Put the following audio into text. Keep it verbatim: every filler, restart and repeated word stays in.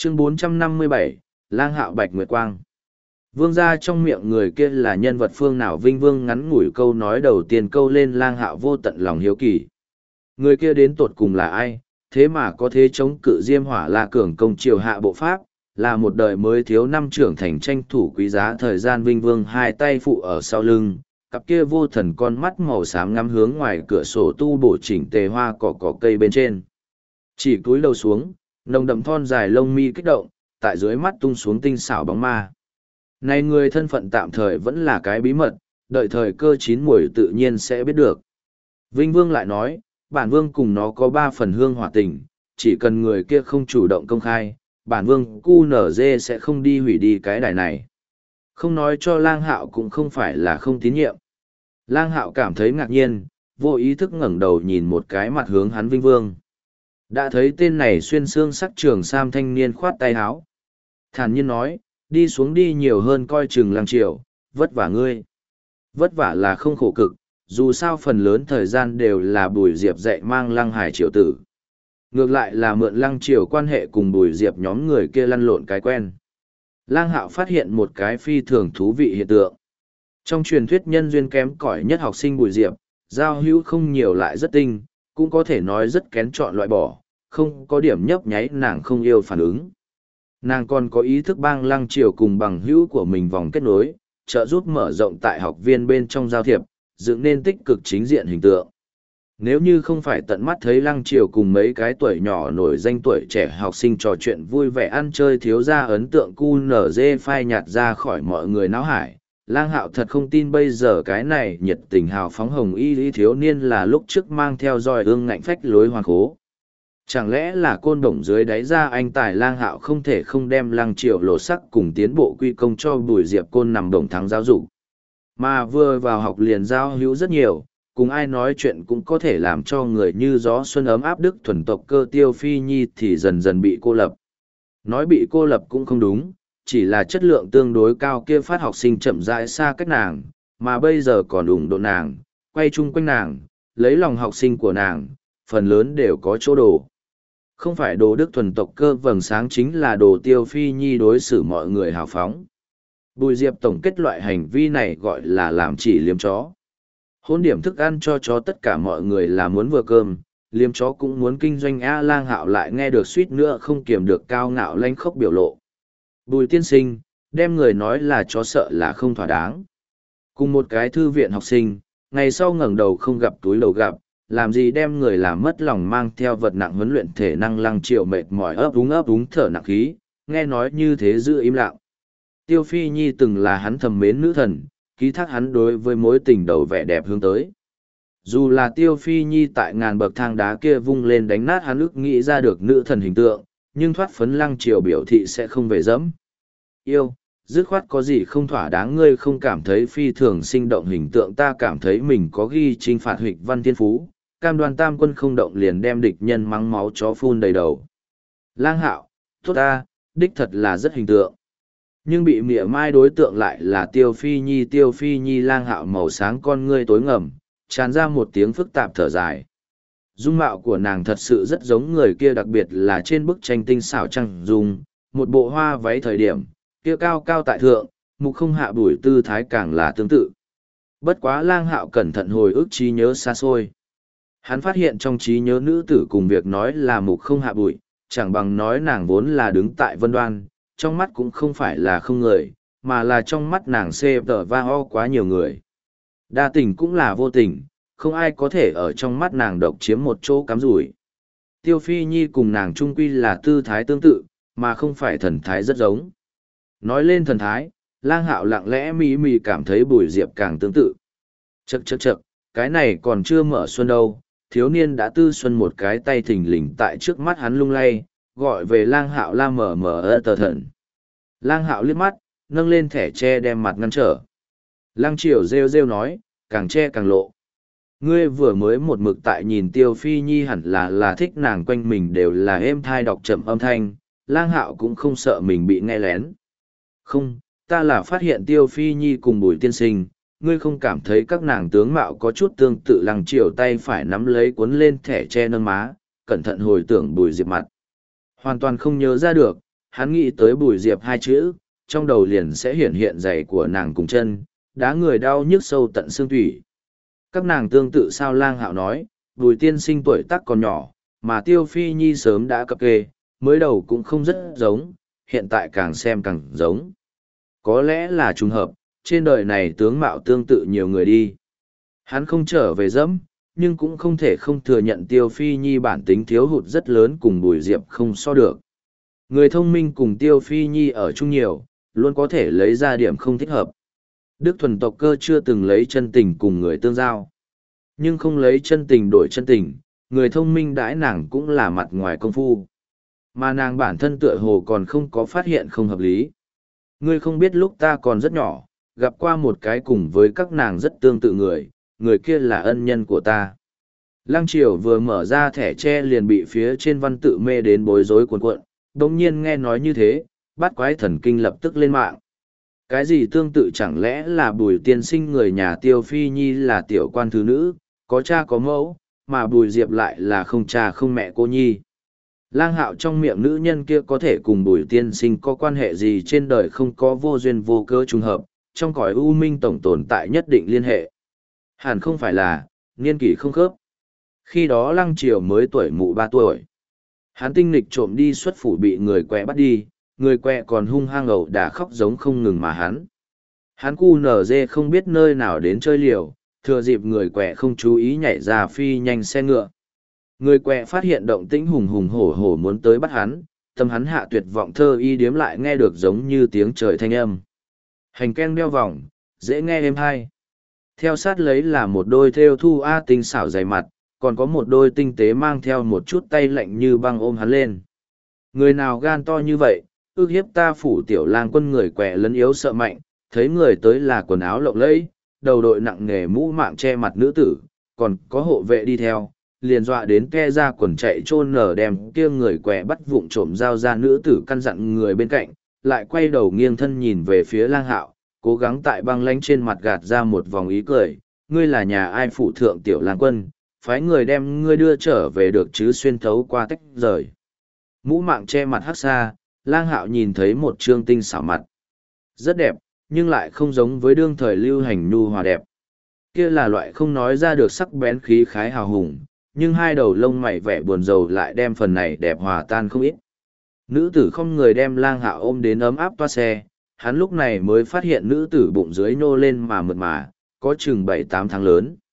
Chương bốn trăm năm mươi bảy, Lang Hạo Bạch Nguyệt Quang. Vương gia trong miệng người kia là nhân vật phương nào? Vinh Vương ngắn ngủi câu nói đầu tiên câu lên Lang Hạo vô tận lòng hiếu kỳ. Người kia đến tột cùng là ai, thế mà có thế chống cự Diêm Hỏa La cường công triều hạ bộ pháp, là một đời mới thiếu năm trưởng thành tranh thủ quý giá thời gian. Vinh Vương hai tay phụ ở sau lưng, cặp kia vô thần con mắt màu xám ngắm hướng ngoài cửa sổ tu bổ chỉnh tề hoa cỏ cỏ cây bên trên. Chỉ cúi đầu xuống, nồng đậm thon dài lông mi kích động, tại dưới mắt tung xuống tinh xảo bóng ma. Này người thân phận tạm thời vẫn là cái bí mật, đợi thời cơ chín muồi tự nhiên sẽ biết được. Vinh Vương lại nói, bản vương cùng nó có ba phần hương hỏa tình, chỉ cần người kia không chủ động công khai, bản vương cu nở dê sẽ không đi hủy đi cái đài này. Không nói cho Lang Hạo cũng không phải là không tín nhiệm. Lang Hạo cảm thấy ngạc nhiên, vô ý thức ngẩng đầu nhìn một cái mặt hướng hắn Vinh Vương. Đã thấy tên này xuyên xương sắc trường sam thanh niên khoát tay háo. Thản nhiên nói, đi xuống đi nhiều hơn coi chừng Lăng Triều, vất vả ngươi. Vất vả là không khổ cực, dù sao phần lớn thời gian đều là Bùi Diệp dạy mang Lăng Hải Triều tử. Ngược lại là mượn Lăng Triều quan hệ cùng Bùi Diệp nhóm người kia lăn lộn cái quen. Lang Hạo phát hiện một cái phi thường thú vị hiện tượng. Trong truyền thuyết nhân duyên kém cỏi nhất học sinh Bùi Diệp, giao hữu không nhiều lại rất tinh, cũng có thể nói rất kén chọn loại bỏ, không có điểm nhấp nháy nàng không yêu phản ứng. Nàng còn có ý thức bang Lăng Triều cùng bằng hữu của mình vòng kết nối, trợ giúp mở rộng tại học viên bên trong giao thiệp, dựng nên tích cực chính diện hình tượng. Nếu như không phải tận mắt thấy Lăng Triều cùng mấy cái tuổi nhỏ nổi danh tuổi trẻ học sinh trò chuyện vui vẻ ăn chơi thiếu ra ấn tượng cu nở dê phai nhạt ra khỏi mọi người náo hải, Lang Hạo thật không tin bây giờ cái này nhiệt tình hào phóng hồng y lý thiếu niên là lúc trước mang theo roi ương ngạnh phách lối hoàn khố. Chẳng lẽ là côn đồng dưới đáy ra anh tài Lang Hạo không thể không đem Lăng Triều lột sắc cùng tiến bộ quy công cho Bùi Diệp côn nằm đồng thắng giáo dục. Mà vừa vào học liền giao hữu rất nhiều, cùng ai nói chuyện cũng có thể làm cho người như gió xuân ấm áp đức thuần tộc Cơ Tiêu Phi Nhi thì dần dần bị cô lập. Nói bị cô lập cũng không đúng, chỉ là chất lượng tương đối cao kia phát học sinh chậm rãi xa cách nàng, mà bây giờ còn ủng độ nàng, quay chung quanh nàng, lấy lòng học sinh của nàng, phần lớn đều có chỗ đồ. Không phải đồ đức thuần tộc Cơ vầng sáng chính là đồ Tiêu Phi Nhi đối xử mọi người hào phóng. Bùi Diệp tổng kết loại hành vi này gọi là làm chỉ liếm chó. Hôn điểm thức ăn cho chó tất cả mọi người là muốn vừa cơm, liếm chó cũng muốn kinh doanh. A Lang Hạo lại nghe được suýt nữa không kiềm được cao ngạo lanh khốc biểu lộ. Bùi tiên sinh, đem người nói là chó sợ là không thỏa đáng. Cùng một cái thư viện học sinh, ngày sau ngẩng đầu không gặp túi lầu gặp, làm gì đem người làm mất lòng mang theo vật nặng huấn luyện thể năng Lăng Triều mệt mỏi ấp úng ấp úng thở nặng khí, nghe nói như thế giữ im lặng. Tiêu Phi Nhi từng là hắn thầm mến nữ thần, ký thác hắn đối với mối tình đầu vẻ đẹp hướng tới. Dù là Tiêu Phi Nhi tại ngàn bậc thang đá kia vung lên đánh nát hắn ức nghĩ ra được nữ thần hình tượng, nhưng thoát phấn Lăng Triều biểu thị sẽ không về dẫm. Yêu, dứt khoát có gì không thỏa đáng, ngươi không cảm thấy phi thường sinh động hình tượng, ta cảm thấy mình có ghi trinh phạt hịch văn thiên phú, cam đoan tam quân không động liền đem địch nhân mắng máu chó phun đầy đầu. Lang Hạo, tốt ta, đích thật là rất hình tượng. Nhưng bị mỉa mai đối tượng lại là Tiêu Phi Nhi. Tiêu Phi Nhi Lang Hạo màu sáng con ngươi tối ngầm, tràn ra một tiếng phức tạp thở dài. Dung mạo của nàng thật sự rất giống người kia, đặc biệt là trên bức tranh tinh xảo trăng dung, một bộ hoa váy thời điểm, kia cao cao tại thượng, mục không hạ bùi tư thái càng là tương tự. Bất quá Lang Hạo cẩn thận hồi ức trí nhớ xa xôi. Hắn phát hiện trong trí nhớ nữ tử cùng việc nói là mục không hạ bụi, chẳng bằng nói nàng vốn là đứng tại vân đoan, trong mắt cũng không phải là không người, mà là trong mắt nàng xê tờ va ho quá nhiều người. Đa tình cũng là vô tình, không ai có thể ở trong mắt nàng độc chiếm một chỗ cắm rủi. Tiêu Phi Nhi cùng nàng trung quy là tư thái tương tự, mà không phải thần thái rất giống. Nói lên thần thái, Lang Hạo lặng lẽ mỉ mỉ cảm thấy Bùi Diệp càng tương tự. Chậc chậc chậc, cái này còn chưa mở xuân đâu, thiếu niên đã tư xuân một cái tay thình lình tại trước mắt hắn lung lay, gọi về Lang Hạo la mở mở ơ tờ thần. Lang Hạo liếc mắt, nâng lên thẻ tre đem mặt ngăn trở. Lăng Triều rêu rêu nói, càng che càng lộ. Ngươi vừa mới một mực tại nhìn Tiêu Phi Nhi hẳn là là thích nàng, quanh mình đều là êm thai đọc chậm âm thanh, Lang Hạo cũng không sợ mình bị nghe lén. Không, ta là phát hiện Tiêu Phi Nhi cùng Bùi tiên sinh, ngươi không cảm thấy các nàng tướng mạo có chút tương tự. Lăng Triều tay phải nắm lấy cuốn lên thẻ tre nâng má, cẩn thận hồi tưởng Bùi Diệp mặt. Hoàn toàn không nhớ ra được, hắn nghĩ tới Bùi Diệp hai chữ, trong đầu liền sẽ hiện hiện giày của nàng cùng chân, đá người đau nhức sâu tận xương thủy. Các nàng tương tự sao Lang Hạo nói, Bùi tiên sinh tuổi tác còn nhỏ, mà Tiêu Phi Nhi sớm đã cập kê, mới đầu cũng không rất giống, hiện tại càng xem càng giống. Có lẽ là trùng hợp, trên đời này tướng mạo tương tự nhiều người đi. Hắn không trở về dẫm, nhưng cũng không thể không thừa nhận Tiêu Phi Nhi bản tính thiếu hụt rất lớn cùng Bùi Diệp không so được. Người thông minh cùng Tiêu Phi Nhi ở chung nhiều, luôn có thể lấy ra điểm không thích hợp. Đức thuần tộc cơ chưa từng lấy chân tình cùng người tương giao. Nhưng không lấy chân tình đổi chân tình, người thông minh đãi nàng cũng là mặt ngoài công phu. Mà nàng bản thân tựa hồ còn không có phát hiện không hợp lý. Ngươi không biết lúc ta còn rất nhỏ, gặp qua một cái cùng với các nàng rất tương tự người, người kia là ân nhân của ta. Lăng Triều vừa mở ra thẻ tre liền bị phía trên văn tự mê đến bối rối cuồn cuộn, đồng nhiên nghe nói như thế, bát quái thần kinh lập tức lên mạng. Cái gì tương tự chẳng lẽ là Bùi tiên sinh người nhà Tiêu Phi Nhi là tiểu quan thứ nữ, có cha có mẫu, mà Bùi Diệp lại là không cha không mẹ cô nhi. Lang Hạo trong miệng nữ nhân kia có thể cùng Bùi tiên sinh có quan hệ gì trên đời không có vô duyên vô cớ trùng hợp, trong cõi u minh tổng tồn tại nhất định liên hệ. Hẳn không phải là, niên kỷ không khớp. Khi đó Lăng Triều mới tuổi mụ ba tuổi. Hắn tinh lịch trộm đi xuất phủ bị người quẹ bắt đi, người quẹ còn hung hăng ẩu đả khóc giống không ngừng mà hắn. Hắn cu nở dê không biết nơi nào đến chơi liều, thừa dịp người quẹ không chú ý nhảy ra phi nhanh xe ngựa. Người quẹ phát hiện động tĩnh hùng hùng hổ hổ muốn tới bắt hắn, tâm hắn hạ tuyệt vọng thơ y điếm lại nghe được giống như tiếng trời thanh âm. Hành ken đeo vòng, dễ nghe êm hay. Theo sát lấy là một đôi thêu thu a tinh xảo dày mặt, còn có một đôi tinh tế mang theo một chút tay lạnh như băng ôm hắn lên. Người nào gan to như vậy, ước hiếp ta phủ tiểu lang quân người quẹ lấn yếu sợ mạnh, thấy người tới là quần áo lộng lẫy, đầu đội nặng nghề mũ mạng che mặt nữ tử, còn có hộ vệ đi theo, liền dọa đến ke ra quần chạy chôn nở đem kia người quẹ bắt vụng trộm dao ra nữ tử căn dặn người bên cạnh, lại quay đầu nghiêng thân nhìn về phía Lang Hạo, cố gắng tại băng lánh trên mặt gạt ra một vòng ý cười, ngươi là nhà ai phụ thượng tiểu lang quân, phái người đem ngươi đưa trở về được chứ xuyên thấu qua tách rời. Mũ mạng che mặt hắc xa, Lang Hạo nhìn thấy một trương tinh xảo mặt. Rất đẹp, nhưng lại không giống với đương thời lưu hành nhu hòa đẹp. Kia là loại không nói ra được sắc bén khí khái hào hùng, nhưng hai đầu lông mày vẻ buồn rầu lại đem phần này đẹp hòa tan không ít. Nữ tử không người đem Lang Hạo ôm đến ấm áp toa xe, hắn lúc này mới phát hiện nữ tử bụng dưới nhô lên mà mượt mà, có chừng bảy tám tháng lớn.